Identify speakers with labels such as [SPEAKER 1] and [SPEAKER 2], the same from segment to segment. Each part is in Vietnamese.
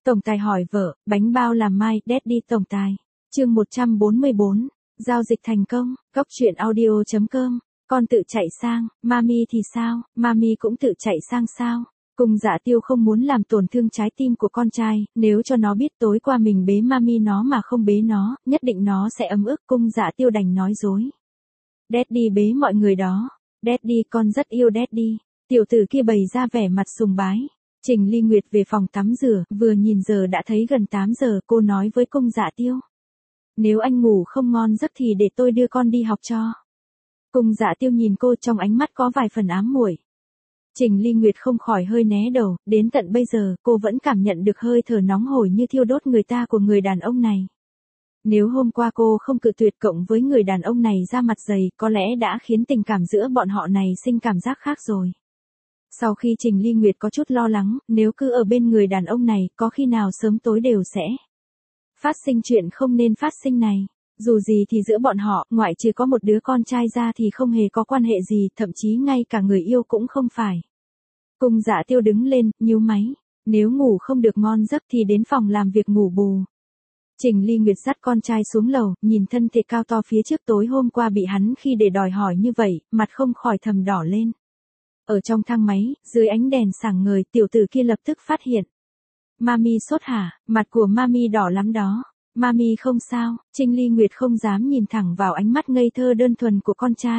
[SPEAKER 1] Tổng tài hỏi vợ, bánh bao làm mai, Daddy tổng tài. Chương 144, giao dịch thành công, góc truyện audio.com. Con tự chạy sang, Mami thì sao, Mami cũng tự chạy sang sao? Cung Dạ Tiêu không muốn làm tổn thương trái tim của con trai, nếu cho nó biết tối qua mình bế Mami nó mà không bế nó, nhất định nó sẽ ấm ức. Cung Dạ Tiêu đành nói dối. Daddy bế mọi người đó. Daddy, con rất yêu Daddy. Tiểu tử kia bày ra vẻ mặt sùng bái. Trình Ly Nguyệt về phòng tắm rửa, vừa nhìn giờ đã thấy gần 8 giờ, cô nói với Cung Dạ Tiêu. Nếu anh ngủ không ngon giấc thì để tôi đưa con đi học cho. Cung Dạ Tiêu nhìn cô trong ánh mắt có vài phần ám muội. Trình Ly Nguyệt không khỏi hơi né đầu, đến tận bây giờ cô vẫn cảm nhận được hơi thở nóng hổi như thiêu đốt người ta của người đàn ông này. Nếu hôm qua cô không cự tuyệt cộng với người đàn ông này ra mặt dày, có lẽ đã khiến tình cảm giữa bọn họ này sinh cảm giác khác rồi. Sau khi Trình Ly Nguyệt có chút lo lắng, nếu cứ ở bên người đàn ông này, có khi nào sớm tối đều sẽ phát sinh chuyện không nên phát sinh này. Dù gì thì giữa bọn họ, ngoại trừ có một đứa con trai ra thì không hề có quan hệ gì, thậm chí ngay cả người yêu cũng không phải. Cung Dạ Tiêu đứng lên, nhíu máy. Nếu ngủ không được ngon giấc thì đến phòng làm việc ngủ bù. Trình Ly Nguyệt dắt con trai xuống lầu, nhìn thân thể cao to phía trước tối hôm qua bị hắn khi để đòi hỏi như vậy, mặt không khỏi thầm đỏ lên. Ở trong thang máy, dưới ánh đèn sáng ngời, tiểu tử kia lập tức phát hiện. Mami sốt hả, mặt của Mami đỏ lắm đó. Mami không sao, Trình Ly Nguyệt không dám nhìn thẳng vào ánh mắt ngây thơ đơn thuần của con trai.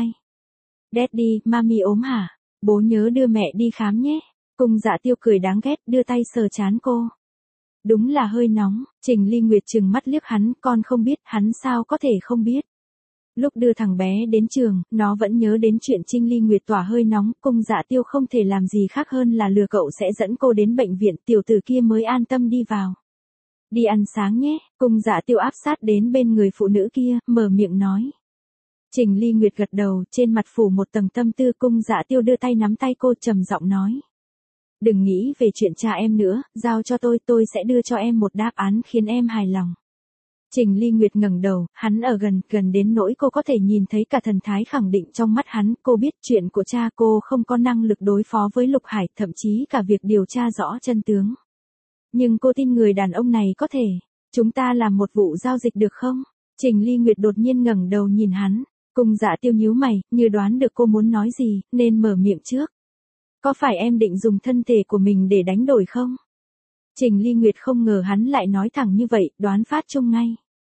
[SPEAKER 1] Daddy, Mami ốm hả? Bố nhớ đưa mẹ đi khám nhé. Cung Dạ Tiêu cười đáng ghét, đưa tay sờ trán cô. Đúng là hơi nóng, Trình Ly Nguyệt trừng mắt liếc hắn, con không biết, hắn sao có thể không biết. Lúc đưa thằng bé đến trường, nó vẫn nhớ đến chuyện Trình Ly Nguyệt tỏa hơi nóng, Cung Dạ Tiêu không thể làm gì khác hơn là lừa cậu sẽ dẫn cô đến bệnh viện, tiểu tử kia mới an tâm đi vào. Đi ăn sáng nhé, Cung Dạ Tiêu áp sát đến bên người phụ nữ kia, mở miệng nói. Trình Ly Nguyệt gật đầu, trên mặt phủ một tầng tâm tư. Cung Dạ Tiêu đưa tay nắm tay cô, trầm giọng nói. Đừng nghĩ về chuyện cha em nữa, giao cho tôi sẽ đưa cho em một đáp án khiến em hài lòng. Trình Ly Nguyệt ngẩng đầu, hắn ở gần đến nỗi cô có thể nhìn thấy cả thần thái khẳng định trong mắt hắn. Cô biết chuyện của cha cô không có năng lực đối phó với Lục Hải, thậm chí cả việc điều tra rõ chân tướng. Nhưng cô tin người đàn ông này có thể. Chúng ta làm một vụ giao dịch được không? Trình Ly Nguyệt đột nhiên ngẩng đầu nhìn hắn. Cung Dạ Tiêu nhíu mày, như đoán được cô muốn nói gì, nên mở miệng trước. Có phải em định dùng thân thể của mình để đánh đổi không? Trình Ly Nguyệt không ngờ hắn lại nói thẳng như vậy, đoán phát chung ngay.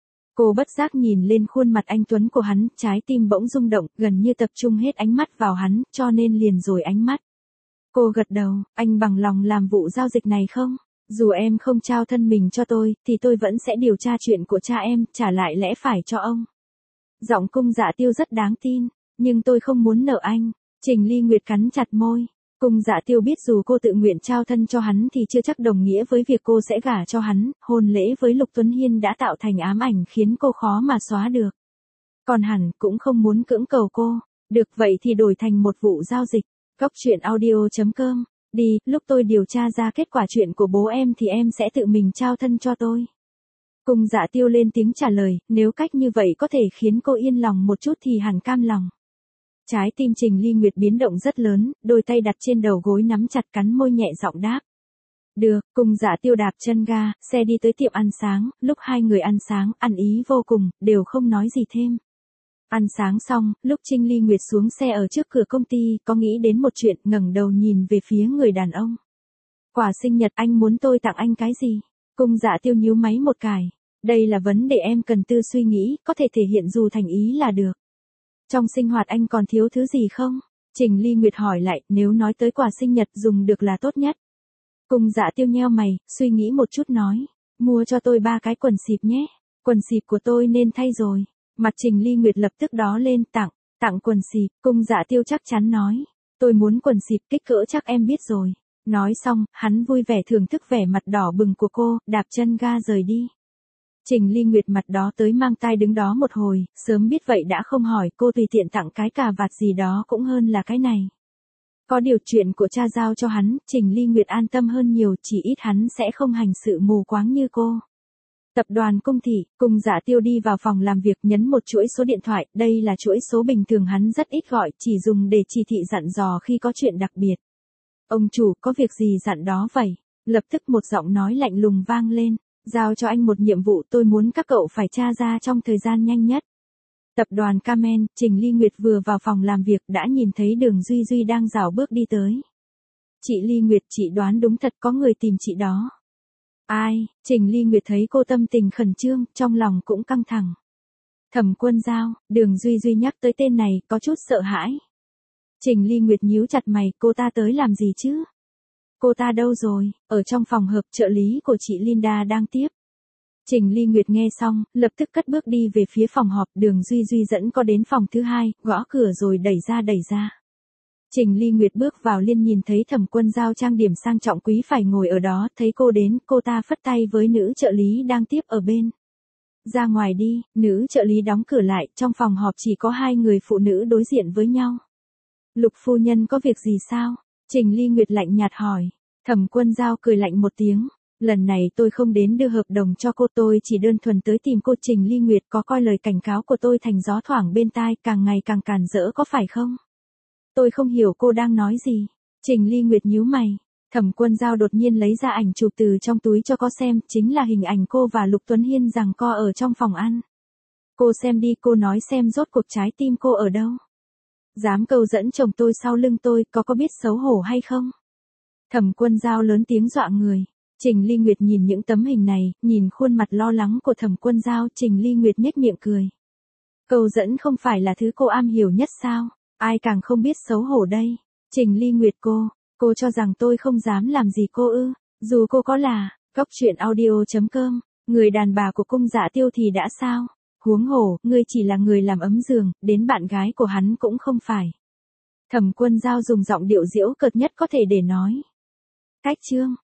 [SPEAKER 1] Cô bất giác nhìn lên khuôn mặt anh tuấn của hắn, trái tim bỗng rung động, gần như tập trung hết ánh mắt vào hắn, cho nên liền rồi ánh mắt. Cô gật đầu, anh bằng lòng làm vụ giao dịch này không? Dù em không trao thân mình cho tôi, thì tôi vẫn sẽ điều tra chuyện của cha em, trả lại lẽ phải cho ông. Giọng Cung Dạ Tiêu rất đáng tin, nhưng tôi không muốn nợ anh. Trình Ly Nguyệt cắn chặt môi. Cung Dạ Tiêu biết dù cô tự nguyện trao thân cho hắn thì chưa chắc đồng nghĩa với việc cô sẽ gả cho hắn, hôn lễ với Lục Tuấn Hiên đã tạo thành ám ảnh khiến cô khó mà xóa được. Còn hẳn cũng không muốn cưỡng cầu cô. Được vậy thì đổi thành một vụ giao dịch. Góc truyện audio.com. Đi, lúc tôi điều tra ra kết quả chuyện của bố em thì em sẽ tự mình trao thân cho tôi. Cung Dạ Tiêu lên tiếng trả lời, nếu cách như vậy có thể khiến cô yên lòng một chút thì hẳn cam lòng. Trái tim Trình Ly Nguyệt biến động rất lớn, đôi tay đặt trên đầu gối nắm chặt, cắn môi nhẹ giọng đáp. Được, Cung Dạ Tiêu đạp chân ga, xe đi tới tiệm ăn sáng, lúc hai người ăn sáng, ăn ý vô cùng, đều không nói gì thêm. Ăn sáng xong, lúc Trình Ly Nguyệt xuống xe ở trước cửa công ty, có nghĩ đến một chuyện, ngẩng đầu nhìn về phía người đàn ông. Quà sinh nhật anh muốn tôi tặng anh cái gì? Cung Dạ Tiêu nhíu máy một cái. Đây là vấn đề em cần tư suy nghĩ, có thể thể hiện dù thành ý là được. Trong sinh hoạt anh còn thiếu thứ gì không? Trình Ly Nguyệt hỏi lại, nếu nói tới quà sinh nhật dùng được là tốt nhất. Cung Dạ Tiêu nheo mày, suy nghĩ một chút nói. Mua cho tôi 3 cái quần xịp nhé. Quần xịp của tôi nên thay rồi. Mặt Trình Ly Nguyệt lập tức đó lên, tặng quần xịp. Cung Dạ Tiêu chắc chắn nói. Tôi muốn quần xịp kích cỡ chắc em biết rồi. Nói xong, hắn vui vẻ thưởng thức vẻ mặt đỏ bừng của cô, đạp chân ga rời đi. Trình Ly Nguyệt mặt đó tới mang tai đứng đó một hồi, sớm biết vậy đã không hỏi, cô tùy tiện tặng cái cà vạt gì đó cũng hơn là cái này. Có điều chuyện của cha giao cho hắn, Trình Ly Nguyệt an tâm hơn nhiều, chỉ ít hắn sẽ không hành sự mù quáng như cô. Tập đoàn Cung Thị, Cung Dạ Tiêu đi vào phòng làm việc, nhấn một chuỗi số điện thoại, đây là chuỗi số bình thường hắn rất ít gọi, chỉ dùng để chỉ thị dặn dò khi có chuyện đặc biệt. Ông chủ, có việc gì dặn đó vậy? Lập tức một giọng nói lạnh lùng vang lên, giao cho anh một nhiệm vụ, tôi muốn các cậu phải tra ra trong thời gian nhanh nhất. Tập đoàn Carmen, Trình Ly Nguyệt vừa vào phòng làm việc đã nhìn thấy Đường Duy Duy đang rảo bước đi tới. Chị Ly Nguyệt, chị đoán đúng thật, có người tìm chị đó. Ai? Trình Ly Nguyệt thấy cô tâm tình khẩn trương, trong lòng cũng căng thẳng. Thẩm Quân Giao. Đường Duy Duy nhắc tới tên này, có chút sợ hãi. Trình Ly Nguyệt nhíu chặt mày, cô ta tới làm gì chứ? Cô ta đâu rồi? Ở trong phòng họp, trợ lý của chị Linda đang tiếp. Trình Ly Nguyệt nghe xong, lập tức cất bước đi về phía phòng họp. Đường Duy Duy dẫn cô đến phòng thứ hai, gõ cửa rồi đẩy ra. Trình Ly Nguyệt bước vào liền nhìn thấy Thẩm Quân Giao trang điểm sang trọng quý phải ngồi ở đó, thấy cô đến, cô ta phất tay với nữ trợ lý đang tiếp ở bên. Ra ngoài đi. Nữ trợ lý đóng cửa lại, trong phòng họp chỉ có hai người phụ nữ đối diện với nhau. Lục phu nhân có việc gì sao? Trình Ly Nguyệt lạnh nhạt hỏi. Thẩm Quân Giao cười lạnh một tiếng. Lần này tôi không đến đưa hợp đồng cho cô, tôi chỉ đơn thuần tới tìm cô. Trình Ly Nguyệt có coi lời cảnh cáo của tôi thành gió thoảng bên tai, càng ngày càng càn rỡ có phải không? Tôi không hiểu cô đang nói gì. Trình Ly Nguyệt nhíu mày. Thẩm Quân Giao đột nhiên lấy ra ảnh chụp từ trong túi cho cô xem, chính là hình ảnh cô và Lục Tuấn Hiên giằng co ở trong phòng ăn. Cô xem đi, cô nói xem rốt cuộc trái tim cô ở đâu. Dám câu dẫn chồng tôi sau lưng tôi, có biết xấu hổ hay không? Thẩm Quân Giao lớn tiếng dọa người. Trình Ly Nguyệt nhìn những tấm hình này, nhìn khuôn mặt lo lắng của Thẩm Quân Giao, Trình Ly Nguyệt nhếch miệng cười. Câu dẫn không phải là thứ cô am hiểu nhất sao? Ai càng không biết xấu hổ đây? Trình Ly Nguyệt, cô cho rằng tôi không dám làm gì cô ư? Dù cô có là coctruyện.audio.com, người đàn bà của cung Dạ Tiêu thì đã sao? Huống hồ, ngươi chỉ là người làm ấm giường, đến bạn gái của hắn cũng không phải. Thẩm Quân Giao dùng giọng điệu giễu cợt nhất có thể để nói. Cách chương.